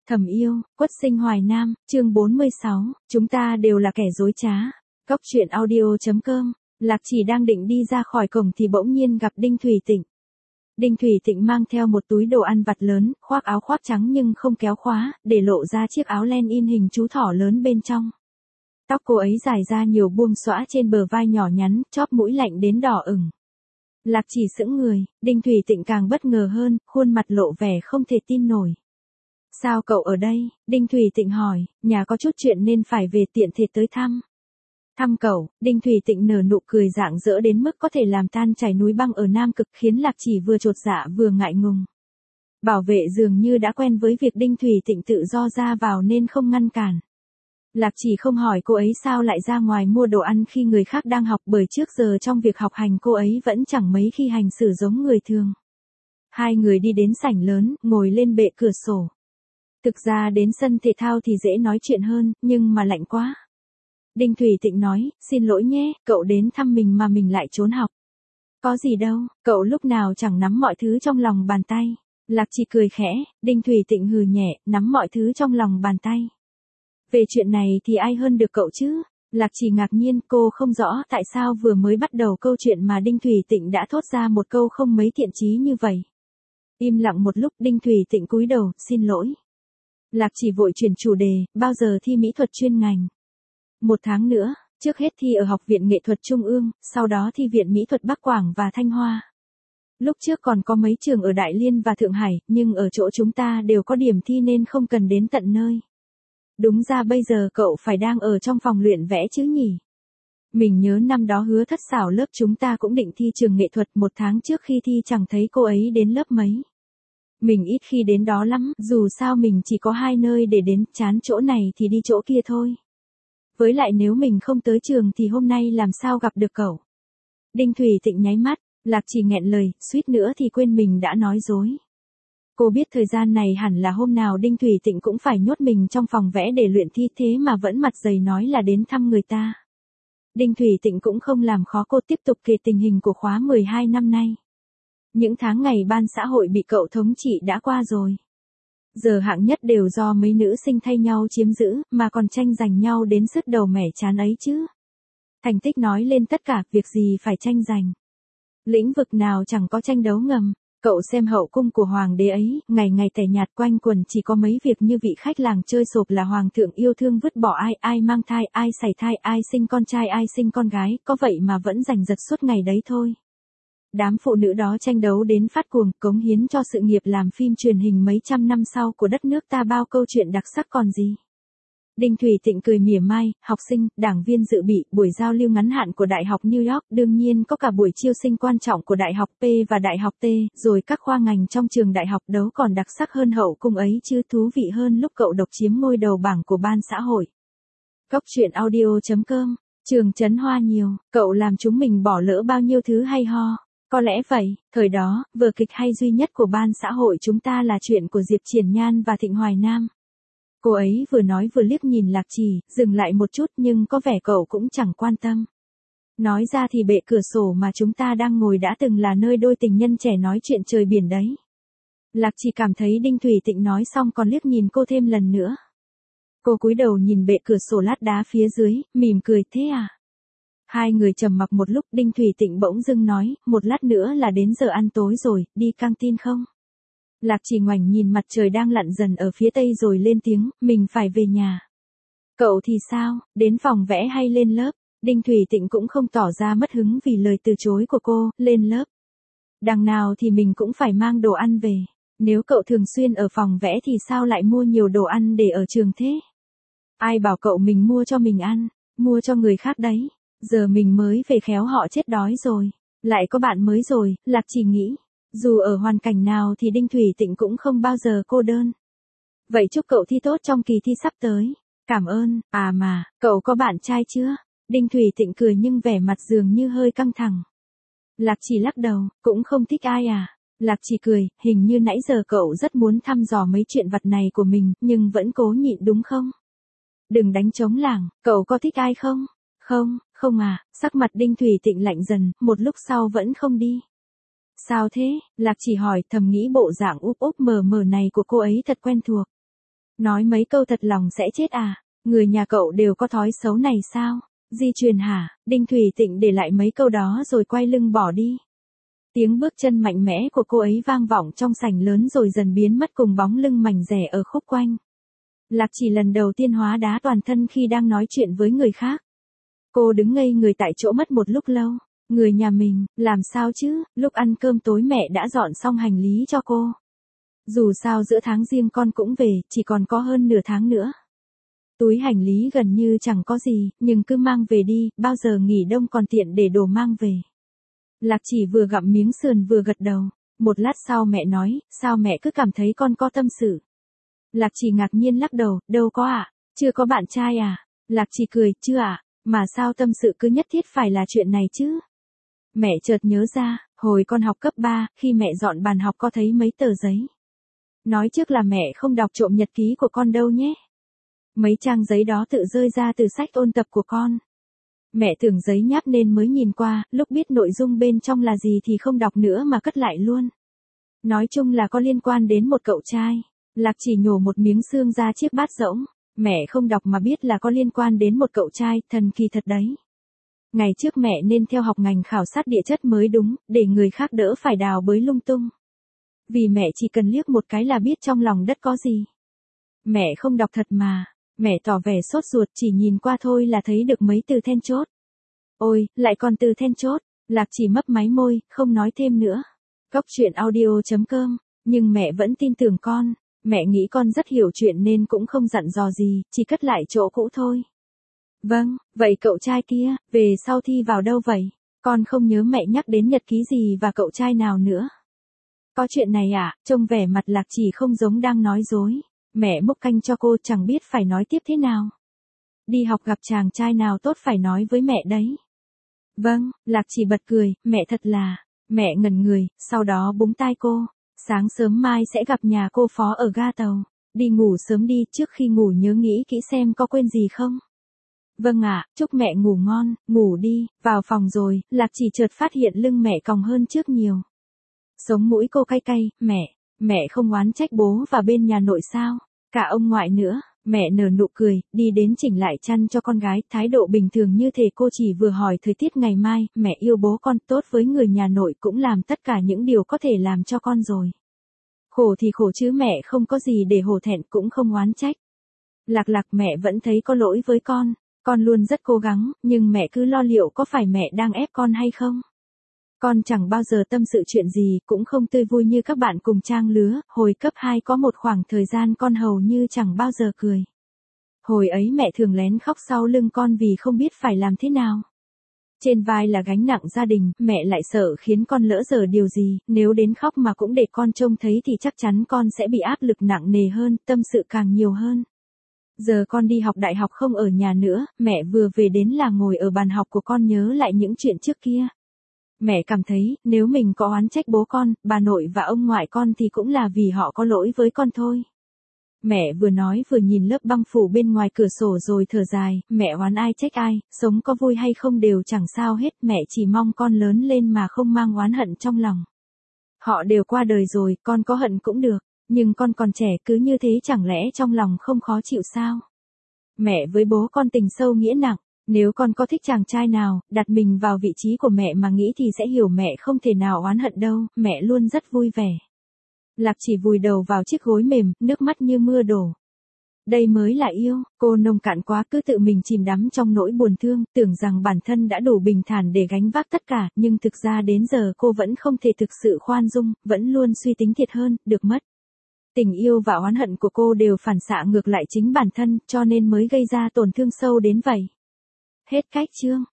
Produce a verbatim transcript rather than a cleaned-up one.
Thầm yêu, Quất sinh Hoài Nam, chương bốn mươi sáu, chúng ta đều là kẻ dối trá. Cóc truyện audio chấm com, Lạc Chỉ đang định đi ra khỏi cổng thì bỗng nhiên gặp Đinh Thủy Tịnh. Đinh Thủy Tịnh mang theo một túi đồ ăn vặt lớn, khoác áo khoác trắng nhưng không kéo khóa, để lộ ra chiếc áo len in hình chú thỏ lớn bên trong. Tóc cô ấy dài ra nhiều buông xõa trên bờ vai nhỏ nhắn, chóp mũi lạnh đến đỏ ửng. Lạc Chỉ sững người, Đinh Thủy Tịnh càng bất ngờ hơn, khuôn mặt lộ vẻ không thể tin nổi. Sao cậu ở đây? Đinh Thủy Tịnh hỏi, nhà có chút chuyện nên phải về tiện thể tới thăm. Thăm cậu, Đinh Thủy Tịnh nở nụ cười rạng rỡ đến mức có thể làm tan chảy núi băng ở Nam Cực, khiến Lạc Chỉ vừa chột dạ vừa ngại ngùng. Bảo vệ dường như đã quen với việc Đinh Thủy Tịnh tự do ra vào nên không ngăn cản. Lạc Chỉ không hỏi cô ấy sao lại ra ngoài mua đồ ăn khi người khác đang học, bởi trước giờ trong việc học hành cô ấy vẫn chẳng mấy khi hành xử giống người thường. Hai người đi đến sảnh lớn, ngồi lên bệ cửa sổ. Thực ra đến sân thể thao thì dễ nói chuyện hơn, nhưng mà lạnh quá. Đinh Thủy Tịnh nói, xin lỗi nhé, cậu đến thăm mình mà mình lại trốn học. Có gì đâu, cậu lúc nào chẳng nắm mọi thứ trong lòng bàn tay. Lạc Chỉ cười khẽ, Đinh Thủy Tịnh hừ nhẹ, nắm mọi thứ trong lòng bàn tay. Về chuyện này thì ai hơn được cậu chứ? Lạc Chỉ ngạc nhiên, cô không rõ tại sao vừa mới bắt đầu câu chuyện mà Đinh Thủy Tịnh đã thốt ra một câu không mấy thiện chí như vậy. Im lặng một lúc, Đinh Thủy Tịnh cúi đầu, xin lỗi. Lạc Chỉ vội chuyển chủ đề, bao giờ thi mỹ thuật chuyên ngành? Một tháng nữa, trước hết thi ở Học viện Nghệ thuật Trung ương, sau đó thi Viện Mỹ thuật Bắc Quảng và Thanh Hoa. Lúc trước còn có mấy trường ở Đại Liên và Thượng Hải, nhưng ở chỗ chúng ta đều có điểm thi nên không cần đến tận nơi. Đúng ra bây giờ cậu phải đang ở trong phòng luyện vẽ chứ nhỉ? Mình nhớ năm đó Hứa Thất Xảo lớp chúng ta cũng định thi trường nghệ thuật, một tháng trước khi thi chẳng thấy cô ấy đến lớp mấy. Mình ít khi đến đó lắm, dù sao mình chỉ có hai nơi để đến, chán chỗ này thì đi chỗ kia thôi. Với lại nếu mình không tới trường thì hôm nay làm sao gặp được cậu? Đinh Thủy Tịnh nháy mắt, Lạc Chỉ nghẹn lời, suýt nữa thì quên mình đã nói dối. Cô biết thời gian này hẳn là hôm nào Đinh Thủy Tịnh cũng phải nhốt mình trong phòng vẽ để luyện thi, thế mà vẫn mặt dày nói là đến thăm người ta. Đinh Thủy Tịnh cũng không làm khó cô, tiếp tục kể tình hình của khóa mười hai năm nay. Những tháng ngày ban xã hội bị cậu thống trị đã qua rồi. Giờ hạng nhất đều do mấy nữ sinh thay nhau chiếm giữ, mà còn tranh giành nhau đến sứt đầu mẻ chán ấy chứ. Thành tích nói lên tất cả, việc gì phải tranh giành. Lĩnh vực nào chẳng có tranh đấu ngầm. Cậu xem hậu cung của hoàng đế ấy, ngày ngày tẻ nhạt quanh quần chỉ có mấy việc như vị khách làng chơi sộp là hoàng thượng yêu thương vứt bỏ ai, ai mang thai, ai sảy thai, ai sinh con trai, ai sinh con gái, có vậy mà vẫn giành giật suốt ngày đấy thôi. Đám phụ nữ đó tranh đấu đến phát cuồng, cống hiến cho sự nghiệp làm phim truyền hình mấy trăm năm sau của đất nước ta bao câu chuyện đặc sắc còn gì. Đinh Thủy Tịnh cười mỉa mai, học sinh, đảng viên dự bị, buổi giao lưu ngắn hạn của Đại học New York, đương nhiên có cả buổi chiêu sinh quan trọng của Đại học P và Đại học T, rồi các khoa ngành trong trường đại học, đấu còn đặc sắc hơn hậu cung ấy chứ, thú vị hơn lúc cậu độc chiếm ngôi đầu bảng của ban xã hội. Cóc truyện audio chấm com, trường Trấn Hoa nhiều, cậu làm chúng mình bỏ lỡ bao nhiêu thứ hay ho. Có lẽ vậy, thời đó, vở kịch hay duy nhất của ban xã hội chúng ta là chuyện của Diệp Triển Nhan và Thịnh Hoài Nam. Cô ấy vừa nói vừa liếc nhìn Lạc Chỉ, dừng lại một chút nhưng có vẻ cậu cũng chẳng quan tâm. Nói ra thì bệ cửa sổ mà chúng ta đang ngồi đã từng là nơi đôi tình nhân trẻ nói chuyện trời biển đấy. Lạc Chỉ cảm thấy Đinh Thủy Tịnh nói xong còn liếc nhìn cô thêm lần nữa. Cô cúi đầu nhìn bệ cửa sổ lát đá phía dưới, mỉm cười, thế à? Hai người trầm mặc một lúc, Đinh Thủy Tịnh bỗng dưng nói, một lát nữa là đến giờ ăn tối rồi, đi căng tin không? Lạc Chỉ ngoảnh nhìn mặt trời đang lặn dần ở phía tây rồi lên tiếng, mình phải về nhà. Cậu thì sao, đến phòng vẽ hay lên lớp? Đinh Thủy Tịnh cũng không tỏ ra mất hứng vì lời từ chối của cô, lên lớp. Đằng nào thì mình cũng phải mang đồ ăn về. Nếu cậu thường xuyên ở phòng vẽ thì sao lại mua nhiều đồ ăn để ở trường thế? Ai bảo cậu mình mua cho mình ăn, mua cho người khác đấy. Giờ mình mới về khéo họ chết đói rồi. Lại có bạn mới rồi, Lạc Chỉ nghĩ. Dù ở hoàn cảnh nào thì Đinh Thủy Tịnh cũng không bao giờ cô đơn. Vậy chúc cậu thi tốt trong kỳ thi sắp tới. Cảm ơn, à mà, cậu có bạn trai chưa? Đinh Thủy Tịnh cười nhưng vẻ mặt dường như hơi căng thẳng. Lạc Chỉ lắc đầu, cũng không thích ai à? Lạc Chỉ cười, hình như nãy giờ cậu rất muốn thăm dò mấy chuyện vặt này của mình, nhưng vẫn cố nhịn đúng không? Đừng đánh trống lảng, cậu có thích ai không? Không, không à, sắc mặt Đinh Thủy Tịnh lạnh dần, một lúc sau vẫn không đi. Sao thế? Lạc Chỉ hỏi, thầm nghĩ bộ dạng úp úp mờ mờ này của cô ấy thật quen thuộc. Nói mấy câu thật lòng sẽ chết à? Người nhà cậu đều có thói xấu này sao? Di truyền hả? Đinh Thủy Tịnh để lại mấy câu đó rồi quay lưng bỏ đi. Tiếng bước chân mạnh mẽ của cô ấy vang vọng trong sảnh lớn rồi dần biến mất cùng bóng lưng mảnh rẻ ở khúc quanh. Lạc Chỉ lần đầu tiên hóa đá toàn thân khi đang nói chuyện với người khác. Cô đứng ngây người tại chỗ mất một lúc lâu. Người nhà mình, làm sao chứ, lúc ăn cơm tối mẹ đã dọn xong hành lý cho cô. Dù sao giữa tháng riêng con cũng về, chỉ còn có hơn nửa tháng nữa. Túi hành lý gần như chẳng có gì, nhưng cứ mang về đi, bao giờ nghỉ đông còn tiện để đồ mang về. Lạc Chỉ vừa gặm miếng sườn vừa gật đầu. Một lát sau mẹ nói, sao mẹ cứ cảm thấy con có tâm sự. Lạc Chỉ ngạc nhiên lắc đầu, đâu có ạ, à? Chưa có bạn trai à? Lạc Chỉ cười, chưa ạ, à? Mà sao tâm sự cứ nhất thiết phải là chuyện này chứ? Mẹ chợt nhớ ra, hồi con học cấp ba, khi mẹ dọn bàn học có thấy mấy tờ giấy. Nói trước là mẹ không đọc trộm nhật ký của con đâu nhé. Mấy trang giấy đó tự rơi ra từ sách ôn tập của con. Mẹ tưởng giấy nháp nên mới nhìn qua, lúc biết nội dung bên trong là gì thì không đọc nữa mà cất lại luôn. Nói chung là có liên quan đến một cậu trai. Lạc Chỉ nhổ một miếng xương ra chiếc bát rỗng. Mẹ không đọc mà biết là có liên quan đến một cậu trai, thần kỳ thật đấy. Ngày trước mẹ nên theo học ngành khảo sát địa chất mới đúng, để người khác đỡ phải đào bới lung tung. Vì mẹ chỉ cần liếc một cái là biết trong lòng đất có gì. Mẹ không đọc thật mà. Mẹ tỏ vẻ sốt ruột, chỉ nhìn qua thôi là thấy được mấy từ then chốt. Ôi, lại còn từ then chốt. Lạc Chỉ mấp máy môi, không nói thêm nữa. Cóc truyện audio chấm com. Nhưng mẹ vẫn tin tưởng con. Mẹ nghĩ con rất hiểu chuyện nên cũng không dặn dò gì, chỉ cất lại chỗ cũ thôi. Vâng, vậy cậu trai kia, về sau thi vào đâu vậy? Con không nhớ mẹ nhắc đến nhật ký gì và cậu trai nào nữa. Có chuyện này à? Trông vẻ mặt Lạc Chỉ không giống đang nói dối. Mẹ múc canh cho cô, chẳng biết phải nói tiếp thế nào. Đi học gặp chàng trai nào tốt phải nói với mẹ đấy. Vâng, Lạc Chỉ bật cười, mẹ thật là. Mẹ ngẩn người, sau đó búng tai cô. Sáng sớm mai sẽ gặp nhà cô Phó ở ga tàu. Đi ngủ sớm đi, trước khi ngủ nhớ nghĩ kỹ xem có quên gì không. Vâng ạ, chúc mẹ ngủ ngon, ngủ đi. Vào phòng rồi, Lạc Chỉ chợt phát hiện lưng mẹ còng hơn trước nhiều. Sống mũi cô cay cay, mẹ, mẹ không oán trách bố và bên nhà nội sao? Cả ông ngoại nữa. Mẹ nở nụ cười, đi đến chỉnh lại chăn cho con gái, thái độ bình thường như thể cô chỉ vừa hỏi thời tiết ngày mai, mẹ yêu bố con, tốt với người nhà nội cũng làm tất cả những điều có thể làm cho con rồi. Khổ thì khổ chứ mẹ không có gì để hổ thẹn, cũng không oán trách. Lạc Lạc, mẹ vẫn thấy có lỗi với con, con luôn rất cố gắng, nhưng mẹ cứ lo liệu có phải mẹ đang ép con hay không. Con chẳng bao giờ tâm sự chuyện gì, cũng không tươi vui như các bạn cùng trang lứa, hồi cấp hai có một khoảng thời gian con hầu như chẳng bao giờ cười. Hồi ấy mẹ thường lén khóc sau lưng con vì không biết phải làm thế nào. Trên vai là gánh nặng gia đình, mẹ lại sợ khiến con lỡ dở điều gì, nếu đến khóc mà cũng để con trông thấy thì chắc chắn con sẽ bị áp lực nặng nề hơn, tâm sự càng nhiều hơn. Giờ con đi học đại học không ở nhà nữa, mẹ vừa về đến là ngồi ở bàn học của con nhớ lại những chuyện trước kia. Mẹ cảm thấy, nếu mình có oán trách bố con, bà nội và ông ngoại con thì cũng là vì họ có lỗi với con thôi. Mẹ vừa nói vừa nhìn lớp băng phủ bên ngoài cửa sổ rồi thở dài, mẹ oán ai trách ai, sống có vui hay không đều chẳng sao hết, mẹ chỉ mong con lớn lên mà không mang oán hận trong lòng. Họ đều qua đời rồi, con có hận cũng được, nhưng con còn trẻ cứ như thế chẳng lẽ trong lòng không khó chịu sao? Mẹ với bố con tình sâu nghĩa nặng. Nếu con có thích chàng trai nào, đặt mình vào vị trí của mẹ mà nghĩ thì sẽ hiểu mẹ không thể nào oán hận đâu, mẹ luôn rất vui vẻ. Lạc Chỉ vùi đầu vào chiếc gối mềm, nước mắt như mưa đổ. Đây mới là yêu, cô nông cạn quá cứ tự mình chìm đắm trong nỗi buồn thương, tưởng rằng bản thân đã đủ bình thản để gánh vác tất cả, nhưng thực ra đến giờ cô vẫn không thể thực sự khoan dung, vẫn luôn suy tính thiệt hơn, được mất. Tình yêu và oán hận của cô đều phản xạ ngược lại chính bản thân, cho nên mới gây ra tổn thương sâu đến vậy. Hết cách chương.